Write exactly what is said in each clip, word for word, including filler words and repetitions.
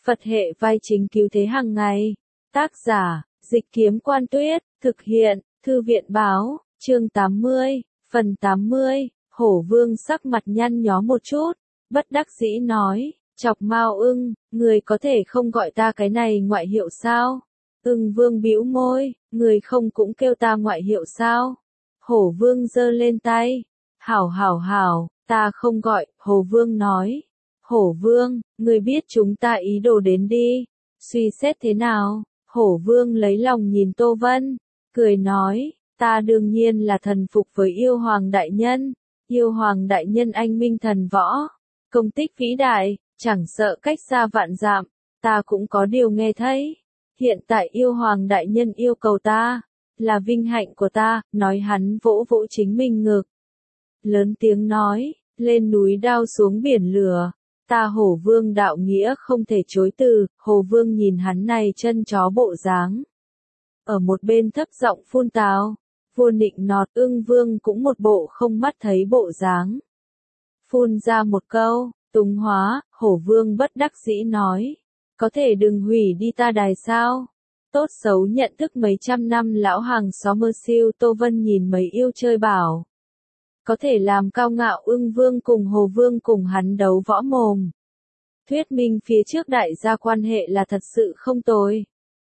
Phật hệ vai chính cứu thế hàng ngày. Tác giả, Dịch Kiếm Quan Tuyết, thực hiện, Thư viện Báo, chương tám mươi, phần tám mươi, Hổ Vương sắc mặt nhăn nhó một chút, bất đắc dĩ nói, chọc Mao Ưng, người có thể không gọi ta cái này ngoại hiệu sao? Ưng Vương bĩu môi, người không cũng kêu ta ngoại hiệu sao? Hổ Vương giơ lên tay, hảo hảo hảo, ta không gọi, Hổ Vương nói. Hổ Vương, người biết chúng ta ý đồ đến đi, suy xét thế nào? Hổ Vương lấy lòng nhìn Tô Vân, cười nói, ta đương nhiên là thần phục với yêu hoàng đại nhân, yêu hoàng đại nhân anh minh thần võ, công tích vĩ đại, chẳng sợ cách xa vạn dặm, ta cũng có điều nghe thấy. Hiện tại yêu hoàng đại nhân yêu cầu ta, là vinh hạnh của ta, nói hắn vỗ vỗ chính mình ngực. Lớn tiếng nói, lên núi đao xuống biển lửa. Ta Hổ Vương đạo nghĩa không thể chối từ, Hổ Vương nhìn hắn này chân chó bộ dáng. Ở một bên thấp giọng phun tào, vô nịnh nọt Ưng Vương cũng một bộ không mắt thấy bộ dáng. Phun ra một câu, túng hóa, Hổ Vương bất đắc dĩ nói, có thể đừng hủy đi ta đài sao? Tốt xấu nhận thức mấy trăm năm lão hàng xóm mơ siêu Tô Vân nhìn mấy yêu chơi bảo. Có thể làm cao ngạo Ưng Vương cùng Hồ Vương cùng hắn đấu võ mồm. Thuyết minh phía trước đại gia quan hệ là thật sự không tồi.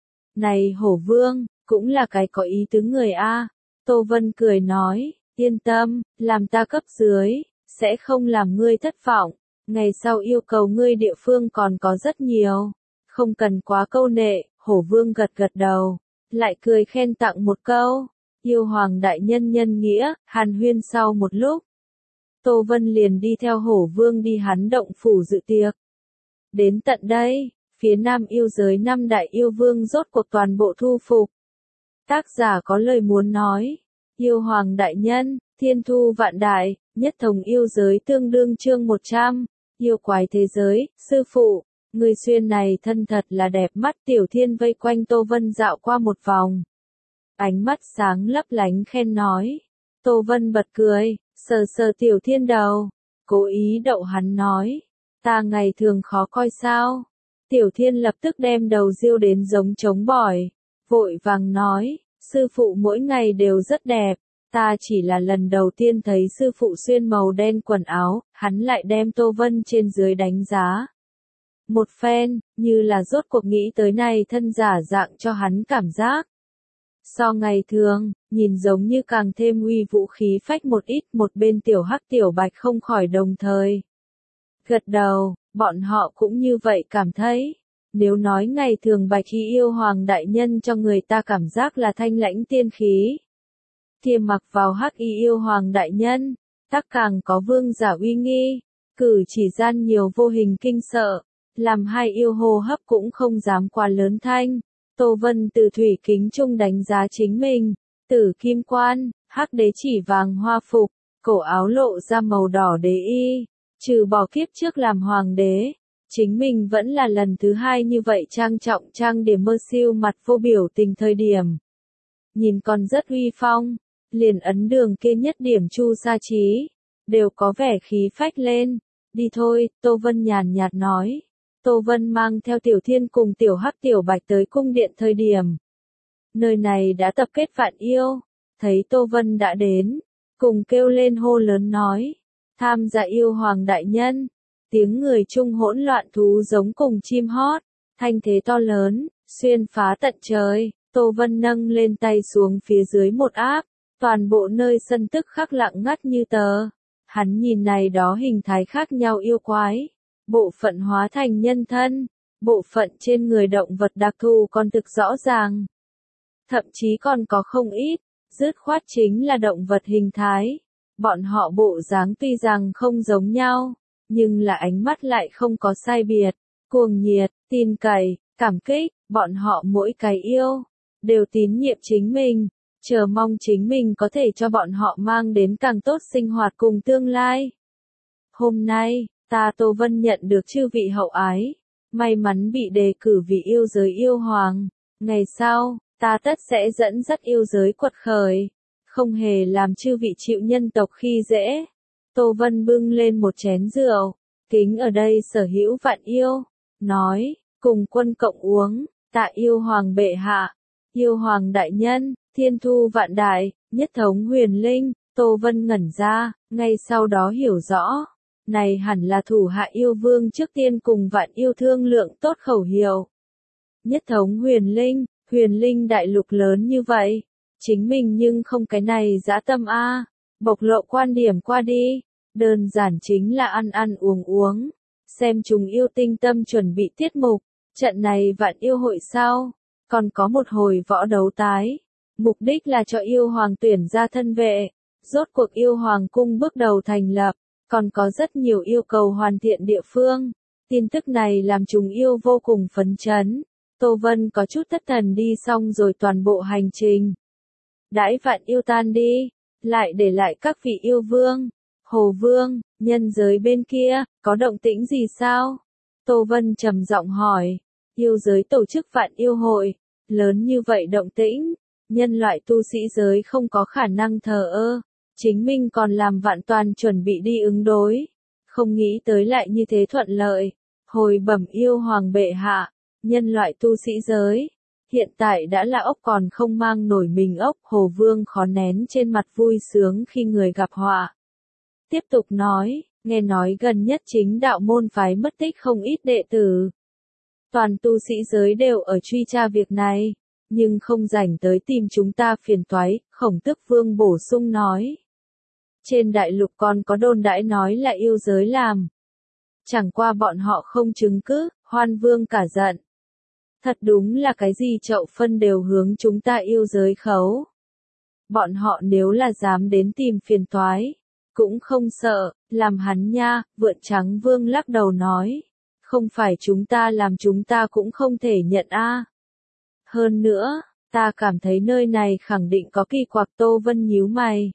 Này Hổ Vương, cũng là cái có ý tứ người A. Tô Vân cười nói, yên tâm, làm ta cấp dưới, sẽ không làm ngươi thất vọng. Ngày sau yêu cầu ngươi địa phương còn có rất nhiều. Không cần quá câu nệ, Hổ Vương gật gật đầu, lại cười khen tặng một câu. Yêu hoàng đại nhân nhân nghĩa, hàn huyên sau một lúc. Tô Vân liền đi theo Hổ Vương đi hắn động phủ dự tiệc. Đến tận đây, phía nam yêu giới năm đại yêu vương rốt cuộc toàn bộ thu phục. Tác giả có lời muốn nói, yêu hoàng đại nhân, thiên thu vạn đại, nhất thống yêu giới tương đương chương một trăm, yêu quái thế giới, sư phụ, người xuyên này thân thật là đẹp mắt. Tiểu Thiên vây quanh Tô Vân dạo qua một vòng. Ánh mắt sáng lấp lánh khen nói. Tô Vân bật cười, sờ sờ Tiểu Thiên đầu, cố ý đậu hắn nói, ta ngày thường khó coi sao? Tiểu Thiên lập tức đem đầu diêu đến giống trống bỏi, vội vàng nói, sư phụ mỗi ngày đều rất đẹp, ta chỉ là lần đầu tiên thấy sư phụ xuyên màu đen quần áo, hắn lại đem Tô Vân trên dưới đánh giá. Một phen, như là rốt cuộc nghĩ tới này thân giả dạng cho hắn cảm giác. So ngày thường, nhìn giống như càng thêm uy vũ khí phách một ít. Một bên Tiểu Hắc Tiểu Bạch không khỏi đồng thời gật đầu, bọn họ cũng như vậy cảm thấy. Nếu nói ngày thường Bạch Y yêu hoàng đại nhân cho người ta cảm giác là thanh lãnh tiên khí, Thiềm mặc vào Hắc Y yêu hoàng đại nhân, tắc càng có vương giả uy nghi, cử chỉ gian nhiều vô hình kinh sợ, làm hai yêu hô hấp cũng không dám quá lớn thanh. Tô Vân từ thủy kính trung đánh giá chính mình, tử kim quan, hắc đế chỉ vàng hoa phục, cổ áo lộ ra màu đỏ đế y, trừ bỏ kiếp trước làm hoàng đế, chính mình vẫn là lần thứ hai như vậy trang trọng trang điểm mơ siêu mặt vô biểu tình thời điểm. Nhìn còn rất uy phong, liền ấn đường kia nhất điểm chu sa trí, đều có vẻ khí phách lên. Đi thôi, Tô Vân nhàn nhạt nói. Tô Vân mang theo Tiểu Thiên cùng Tiểu Hắc Tiểu Bạch tới cung điện thời điểm. Nơi này đã tập kết vạn yêu, thấy Tô Vân đã đến, cùng kêu lên hô lớn nói, tham gia yêu hoàng đại nhân. Tiếng người chung hỗn loạn thú giống cùng chim hót, thanh thế to lớn, xuyên phá tận trời. Tô Vân nâng lên tay xuống phía dưới một áp, toàn bộ nơi sân tức khắc lặng ngắt như tờ. Hắn nhìn này đó hình thái khác nhau yêu quái. Bộ phận hóa thành nhân thân, bộ phận trên người động vật đặc thù còn thực rõ ràng. Thậm chí còn có không ít, dứt khoát chính là động vật hình thái. Bọn họ bộ dáng tuy rằng không giống nhau, nhưng là ánh mắt lại không có sai biệt. Cuồng nhiệt, tin cậy, cảm kích, bọn họ mỗi cái yêu, đều tín nhiệm chính mình, chờ mong chính mình có thể cho bọn họ mang đến càng tốt sinh hoạt cùng tương lai. Hôm nay, ta Tô Vân nhận được chư vị hậu ái, may mắn bị đề cử vì yêu giới yêu hoàng. Ngày sau, ta tất sẽ dẫn dắt yêu giới quật khởi, không hề làm chư vị chịu nhân tộc khi dễ. Tô Vân bưng lên một chén rượu, kính ở đây sở hữu vạn yêu, nói, cùng quân cộng uống, tạ yêu hoàng bệ hạ, yêu hoàng đại nhân, thiên thu vạn đại, nhất thống huyền linh. Tô Vân ngẩn ra, ngay sau đó hiểu rõ, này hẳn là thủ hạ yêu vương trước tiên cùng vạn yêu thương lượng tốt khẩu hiệu. Nhất thống huyền linh, huyền linh đại lục lớn như vậy, chính mình nhưng không cái này dã tâm a, bộc lộ quan điểm qua đi, đơn giản chính là ăn ăn uống uống, xem chúng yêu tinh tâm chuẩn bị tiết mục, trận này vạn yêu hội sau, còn có một hồi võ đấu tái, mục đích là cho yêu hoàng tuyển ra thân vệ. Rốt cuộc yêu hoàng cung bước đầu thành lập, còn có rất nhiều yêu cầu hoàn thiện địa phương. Tin tức này làm chúng yêu vô cùng phấn chấn. Tô Vân có chút thất thần đi xong rồi toàn bộ hành trình. Đãi vạn yêu tan đi, lại để lại các vị yêu vương, hồ vương, nhân giới bên kia, có động tĩnh gì sao? Tô Vân trầm giọng hỏi, yêu giới tổ chức vạn yêu hội, lớn như vậy động tĩnh, nhân loại tu sĩ giới không có khả năng thờ ơ. Chính mình còn làm vạn toàn chuẩn bị đi ứng đối, không nghĩ tới lại như thế thuận lợi. Hồi bẩm yêu hoàng bệ hạ, nhân loại tu sĩ giới, hiện tại đã là ốc còn không mang nổi mình ốc. Hồ vương khó nén trên mặt vui sướng khi người gặp họa. Tiếp tục nói, nghe nói gần nhất chính đạo môn phái mất tích không ít đệ tử. Toàn tu sĩ giới đều ở truy tra việc này, nhưng không rảnh tới tìm chúng ta phiền toái. Khổng Tước Vương bổ sung nói. Trên đại lục còn có đồn đãi nói là yêu giới làm. Chẳng qua bọn họ không chứng cứ, Hoan Vương cả giận. Thật đúng là cái gì chậu phân đều hướng chúng ta yêu giới khấu. Bọn họ nếu là dám đến tìm phiền toái, cũng không sợ, làm hắn nha. Vượn Trắng Vương lắc đầu nói. Không phải chúng ta làm chúng ta cũng không thể nhận a. Hơn nữa, ta cảm thấy nơi này khẳng định có kỳ quặc. Tô Vân nhíu mày.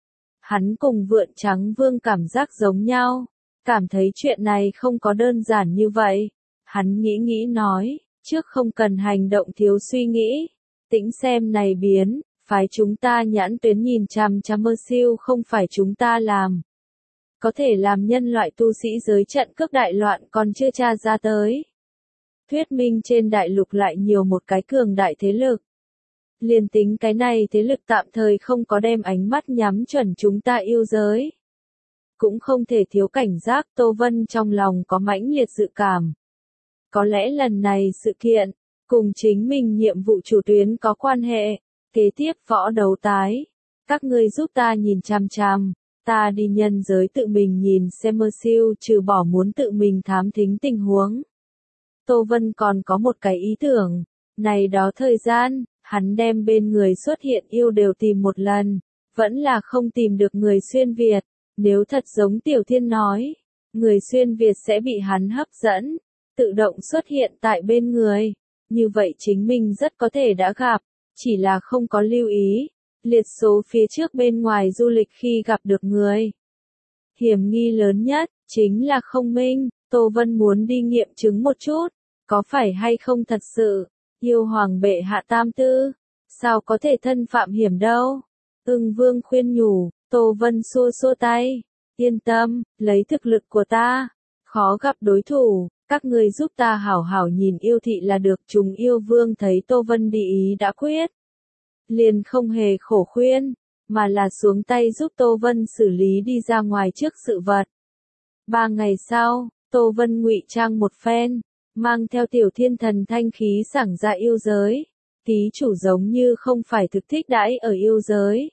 Hắn cùng Vượn Trắng Vương cảm giác giống nhau, cảm thấy chuyện này không có đơn giản như vậy. Hắn nghĩ nghĩ nói, trước không cần hành động thiếu suy nghĩ, tĩnh xem này biến, phái chúng ta nhãn tuyến nhìn chằm chằm mơ siêu không phải chúng ta làm. Có thể làm nhân loại tu sĩ giới trận cướp đại loạn còn chưa tra ra tới. Thuyết minh trên đại lục lại nhiều một cái cường đại thế lực. Liên tính cái này thế lực tạm thời không có đem ánh mắt nhắm chuẩn chúng ta yêu giới. Cũng không thể thiếu cảnh giác. Tô Vân trong lòng có mãnh liệt dự cảm. Có lẽ lần này sự kiện, cùng chính mình nhiệm vụ chủ tuyến có quan hệ. Kế tiếp võ đấu tái. Các ngươi giúp ta nhìn chằm chằm. Ta đi nhân giới tự mình nhìn xem mơ siêu trừ bỏ muốn tự mình thám thính tình huống. Tô Vân còn có một cái ý tưởng. Này đó thời gian. Hắn đem bên người xuất hiện yêu đều tìm một lần, vẫn là không tìm được người xuyên Việt. Nếu thật giống Tiểu Thiên nói, người xuyên Việt sẽ bị hắn hấp dẫn, tự động xuất hiện tại bên người. Như vậy chính mình rất có thể đã gặp, chỉ là không có lưu ý. Liệt số phía trước bên ngoài du lịch khi gặp được người. Hiểm nghi lớn nhất, chính là không minh. Tô Vân muốn đi nghiệm chứng một chút, có phải hay không thật sự. Yêu hoàng bệ hạ tam tư, sao có thể thân phạm hiểm đâu? Ưng Vương khuyên nhủ. Tô Vân xua xua tay, yên tâm, lấy thực lực của ta, khó gặp đối thủ, các người giúp ta hảo hảo nhìn yêu thị là được. Chúng yêu vương thấy Tô Vân đi ý đã quyết, liền không hề khổ khuyên, mà là xuống tay giúp Tô Vân xử lý đi ra ngoài trước sự vật. Ba ngày sau, Tô Vân ngụy trang một phen, mang theo Tiểu Thiên thần thanh khí sảng ra yêu giới. Ký chủ giống như không phải thực thích đãi ở yêu giới.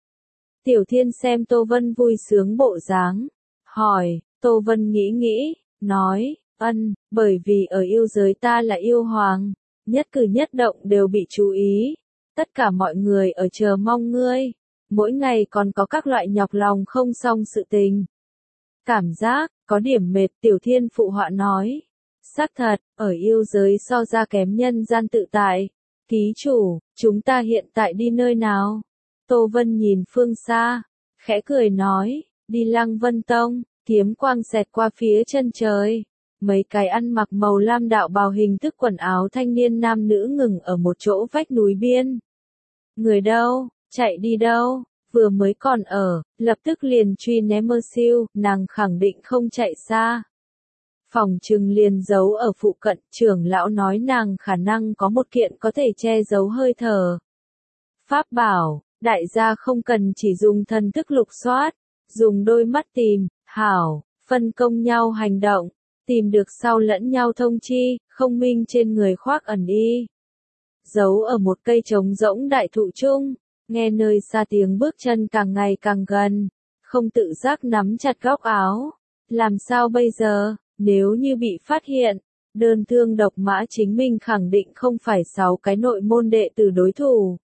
Tiểu Thiên xem Tô Vân vui sướng bộ dáng, hỏi. Tô Vân nghĩ nghĩ, nói, ân, bởi vì ở yêu giới ta là yêu hoàng, nhất cử nhất động đều bị chú ý. Tất cả mọi người ở chờ mong ngươi, mỗi ngày còn có các loại nhọc lòng không xong sự tình. Cảm giác, có điểm mệt. Tiểu Thiên phụ họa nói. Xác thật, ở yêu giới so ra kém nhân gian tự tại. Ký chủ, chúng ta hiện tại đi nơi nào? Tô Vân nhìn phương xa, khẽ cười nói, đi Lăng Vân Tông. Kiếm quang xẹt qua phía chân trời. Mấy cái ăn mặc màu lam đạo bào hình thức quần áo thanh niên nam nữ ngừng ở một chỗ vách núi biên. Người đâu, chạy đi đâu, vừa mới còn ở, lập tức liền truy ném mơ siêu, nàng khẳng định không chạy xa. Phòng trừng liền giấu ở phụ cận, trưởng lão nói nàng khả năng có một kiện có thể che giấu hơi thở. Pháp bảo, đại gia không cần chỉ dùng thần thức lục soát, dùng đôi mắt tìm, hảo, phân công nhau hành động, tìm được sau lẫn nhau thông chi, không minh trên người khoác ẩn y. Giấu ở một cây trống rỗng đại thụ chung, nghe nơi xa tiếng bước chân càng ngày càng gần, không tự giác nắm chặt góc áo. Làm sao bây giờ, nếu như bị phát hiện, đơn thương độc mã chính mình khẳng định không phải sáu cái nội môn đệ tử đối thủ.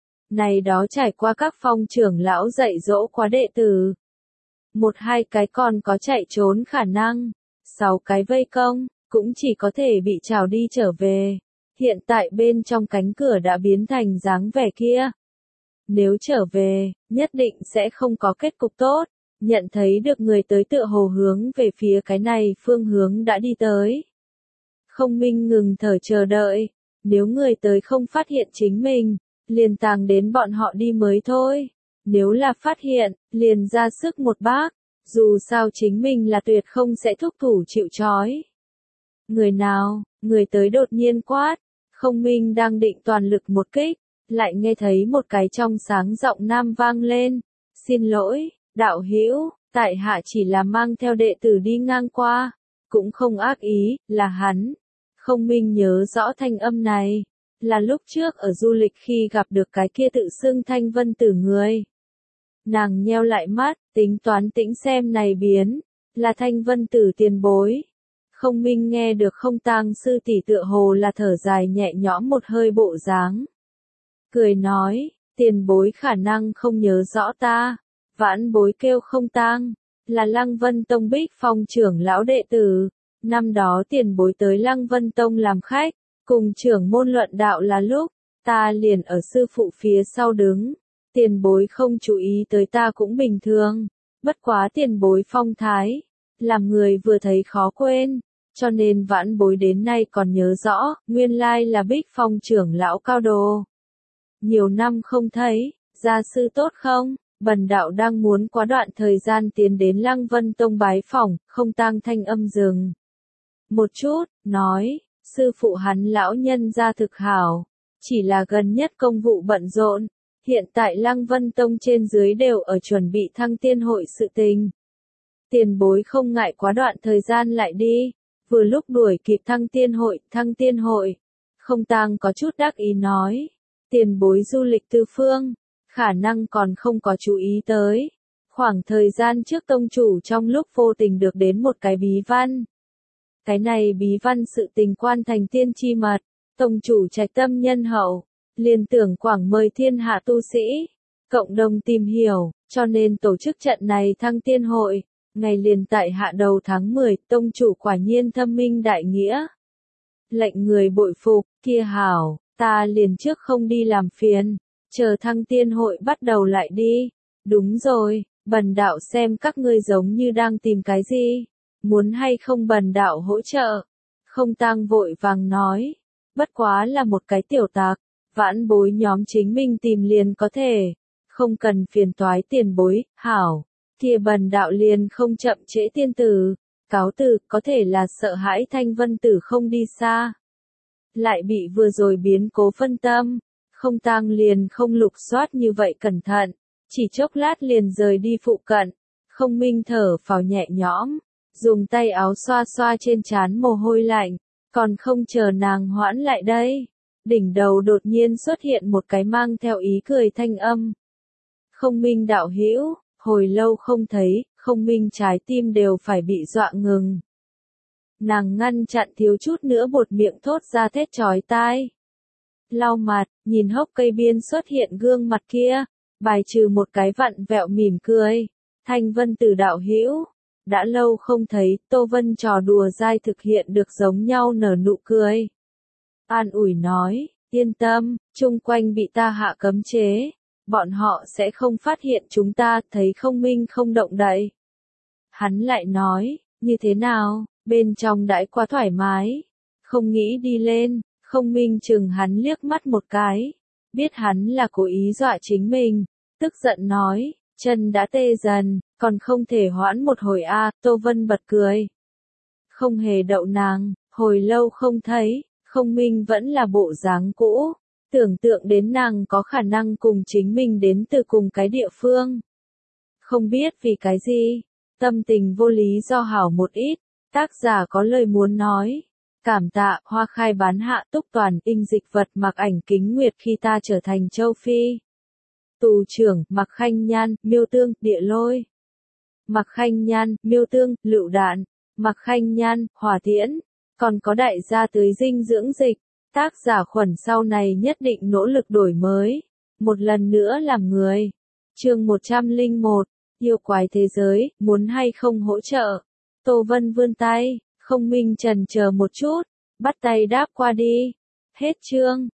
Này đó trải qua các phong trưởng lão dạy dỗ quá đệ tử. Một hai cái còn có chạy trốn khả năng, sáu cái vây công, cũng chỉ có thể bị trảo đi trở về. Hiện tại bên trong cánh cửa đã biến thành dáng vẻ kia. Nếu trở về, nhất định sẽ không có kết cục tốt. Nhận thấy được người tới tựa hồ hướng về phía cái này phương hướng đã đi tới. Không minh ngừng thở chờ đợi. Nếu người tới không phát hiện chính mình, liền tàng đến bọn họ đi mới thôi. Nếu là phát hiện, liền ra sức một bác. Dù sao chính mình là tuyệt không sẽ thúc thủ chịu trói. Người nào, người tới đột nhiên quát. Không minh đang định toàn lực một kích, lại nghe thấy một cái trong sáng giọng nam vang lên. Xin lỗi, đạo hữu, tại hạ chỉ là mang theo đệ tử đi ngang qua, cũng không ác ý, là hắn. Không minh nhớ rõ thanh âm này, là lúc trước ở du lịch khi gặp được cái kia tự xưng Thanh Vân Tử người. Nàng nheo lại mắt, tính toán tĩnh xem này biến, là Thanh Vân Tử tiền bối. Không minh nghe được không tang sư tỷ tựa hồ là thở dài nhẹ nhõm một hơi bộ dáng. Cười nói, tiền bối khả năng không nhớ rõ ta, vãn bối kêu không tang, là Lăng Vân Tông Bích Phong trưởng lão đệ tử. Năm đó tiền bối tới Lăng Vân Tông làm khách, cùng trưởng môn luận đạo là lúc, ta liền ở sư phụ phía sau đứng. Tiền bối không chú ý tới ta cũng bình thường, bất quá tiền bối phong thái, làm người vừa thấy khó quên, cho nên vãn bối đến nay còn nhớ rõ, nguyên lai là Bích Phong trưởng lão cao đồ. Nhiều năm không thấy, gia sư tốt không? Bần đạo đang muốn quá đoạn thời gian tiến đến Lăng Vân Tông bái phỏng, không tang thanh âm dừng. Một chút, nói, sư phụ hắn lão nhân gia thực hảo, chỉ là gần nhất công vụ bận rộn, hiện tại Lăng Vân Tông trên dưới đều ở chuẩn bị thăng tiên hội sự tình. Tiền bối không ngại quá đoạn thời gian lại đi, vừa lúc đuổi kịp thăng tiên hội, thăng tiên hội. Không tang có chút đắc ý nói, tiền bối du lịch tư phương, khả năng còn không có chú ý tới. Khoảng thời gian trước tông chủ trong lúc vô tình được đến một cái bí văn. Cái này bí văn sự tình quan thành tiên chi mật, tông chủ trạch tâm nhân hậu, liền tưởng quảng mời thiên hạ tu sĩ, cộng đồng tìm hiểu, cho nên tổ chức trận này thăng tiên hội, ngày liền tại hạ đầu tháng mười, tông chủ quả nhiên thâm minh đại nghĩa. Lệnh người bội phục, kia hảo, ta liền trước không đi làm phiền, chờ thăng tiên hội bắt đầu lại đi. Đúng rồi, bần đạo xem các ngươi giống như đang tìm cái gì, muốn hay không bần đạo hỗ trợ. Không tang vội vàng nói, bất quá là một cái tiểu tạc, vãn bối nhóm chính mình tìm liền có thể, không cần phiền toái tiền bối, hảo, kia bần đạo liền không chậm trễ tiên tử, cáo từ, có thể là sợ hãi Thanh Vân Tử không đi xa. Lại bị vừa rồi biến cố phân tâm, không tang liền không lục soát như vậy cẩn thận, chỉ chốc lát liền rời đi phụ cận, không minh thở phào nhẹ nhõm, dùng tay áo xoa xoa trên trán mồ hôi lạnh, còn không chờ nàng hoãn lại đây. Đỉnh đầu đột nhiên xuất hiện một cái mang theo ý cười thanh âm. Không minh đạo hữu, hồi lâu không thấy, không minh trái tim đều phải bị dọa ngừng. Nàng ngăn chặn thiếu chút nữa buột miệng thốt ra thét chói tai. Lau mặt, nhìn hốc cây biên xuất hiện gương mặt kia, bài trừ một cái vặn vẹo mỉm cười. Thanh Vân Tử đạo hữu, đã lâu không thấy, Tô Vân trò đùa dai thực hiện được giống nhau nở nụ cười. An ủi nói, yên tâm, chung quanh bị ta hạ cấm chế, bọn họ sẽ không phát hiện chúng ta, thấy không minh không động đậy. Hắn lại nói, như thế nào, bên trong đãi quá thoải mái, không nghĩ đi lên, không minh chừng hắn liếc mắt một cái, biết hắn là cố ý dọa chính mình, tức giận nói, chân đã tê dần, còn không thể hoãn một hồi a. À, Tô Vân bật cười. không hề đậu nàng, hồi lâu không thấy, không minh vẫn là bộ dáng cũ, tưởng tượng đến nàng có khả năng cùng chính mình đến từ cùng cái địa phương. Không biết vì cái gì, tâm tình vô lý do hảo một ít, tác giả có lời muốn nói. Cảm tạ, Hoa Khai bán hạ túc toàn, in dịch vật Mạc Ảnh Kính Nguyệt khi ta trở thành châu Phi. Tù trưởng, Mạc Khanh Nhan, miêu tương, địa lôi. Mạc Khanh Nhan, miêu tương, lựu đạn. Mạc Khanh Nhan, hỏa tiễn. Còn có đại gia tưới dinh dưỡng dịch. Tác giả Khuẩn sau này nhất định nỗ lực đổi mới. Một lần nữa làm người. Chương một trăm lẻ một. Yêu quái thế giới, muốn hay không hỗ trợ. Tô Vân vươn tay, không minh trần chờ một chút. Bắt tay đáp qua đi. Hết chương.